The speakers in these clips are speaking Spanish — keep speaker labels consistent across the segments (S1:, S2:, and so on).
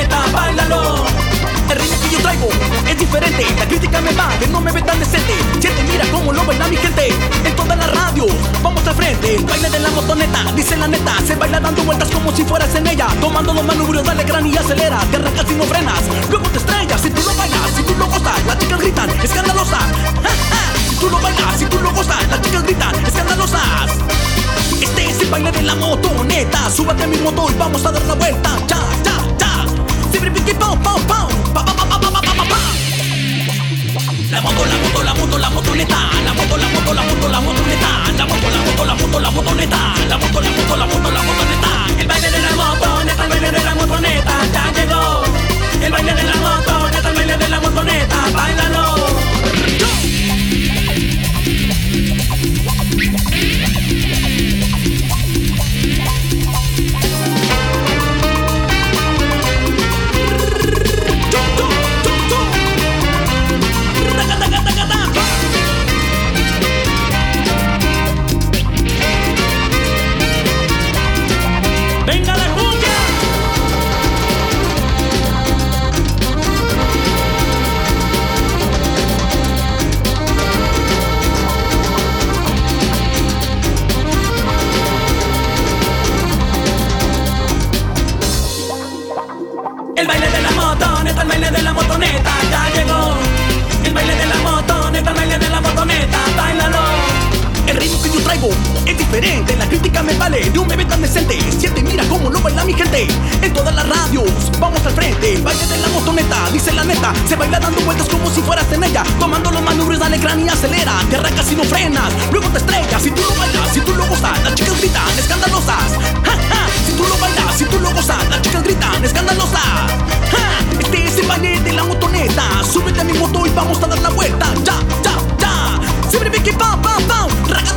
S1: motoneta, báilalo. El ritmo que yo traigo es diferente, la crítica me va, que no me ve tan decente. Siente, mira cómo lo baila mi gente. En todas las radios, vamos al frente. Baile de la motoneta, dice la neta. Se baila dando vueltas como si fueras en ella. Tomando los manubrios, dale gran y acelera. Te arrancas y no frenas, luego te estrellas. Si tú lo bailas, si tú lo gozas, las chicas gritan, escandalosas. ¡Ja, ja! Si tú lo bailas, si tú lo gozas, las chicas gritan, escandalosas. Este es el baile de la motoneta. Súbete a mi moto y vamos a dar la vuelta. Ya, ya, ya. Siempre piqui, pam, pam, pam. Pa, pa, pa, pa, pa, pa, pa, pa. La moto, la moto, la moto, la motoneta. La moto, la moto, la moto, la motoneta. La moto, la moto, la moto, la motoneta. La moto, la moto, la moto, la motoneta. El baile de la motoneta, el baile de la motoneta. Ya llegó. El baile de la motoneta, el baile de la motoneta. Báilalo. ¡Venga la cumbia! El baile de la motoneta, el baile de la motoneta, ya llegó. El baile de la motoneta, el baile de la motoneta, báilalo. El ritmo que yo traigo es diferente, la crítica me vale de un bebé tan decente. Siente, mira cómo lo baila mi gente. En todas las radios, vamos al frente. El baile de la motoneta, dice la neta. Se baila dando vueltas como si fueras en ella. Tomando los manubrios, dale gran y acelera. Te arrancas y no frenas, luego te estrellas. Si tú lo bailas, si tú lo gozas, las chicas gritan, escandalosas. ¡Ja, ja! Si tú lo bailas, si tú lo gozas, las chicas gritan, escandalosas. ¡Ja! Este es el baile de la motoneta. Súbete a mi moto y vamos a dar la vuelta. Ya, ya, ya. Siempre piqui, pam, pam, pam.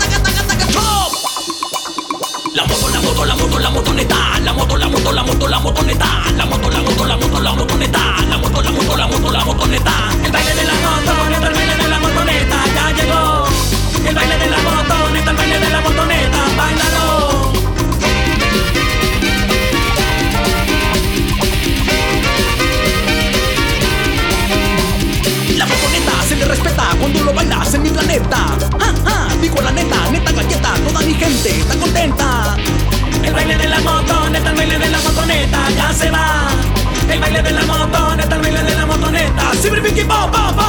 S1: La moto, la moto, la moto, la motoneta. La moto, la moto, la moto, la motoneta. La moto, la moto, la moto, la motoneta. La moto, la moto, la moto, la motoneta. El baile de la motoneta, el baile de la motoneta, ya llegó. El baile de la motoneta, el baile de la motoneta, báilalo. La motoneta se le respeta cuando lo bailas en mi planeta. ¡Ja, ja! Digo la neta, neta galleta, toda mi gente está contenta. El baile de la motoneta, el baile de la motoneta, ya se va. El baile de la motoneta, el baile de la motoneta. Siempre piqui, pam, pam, pam.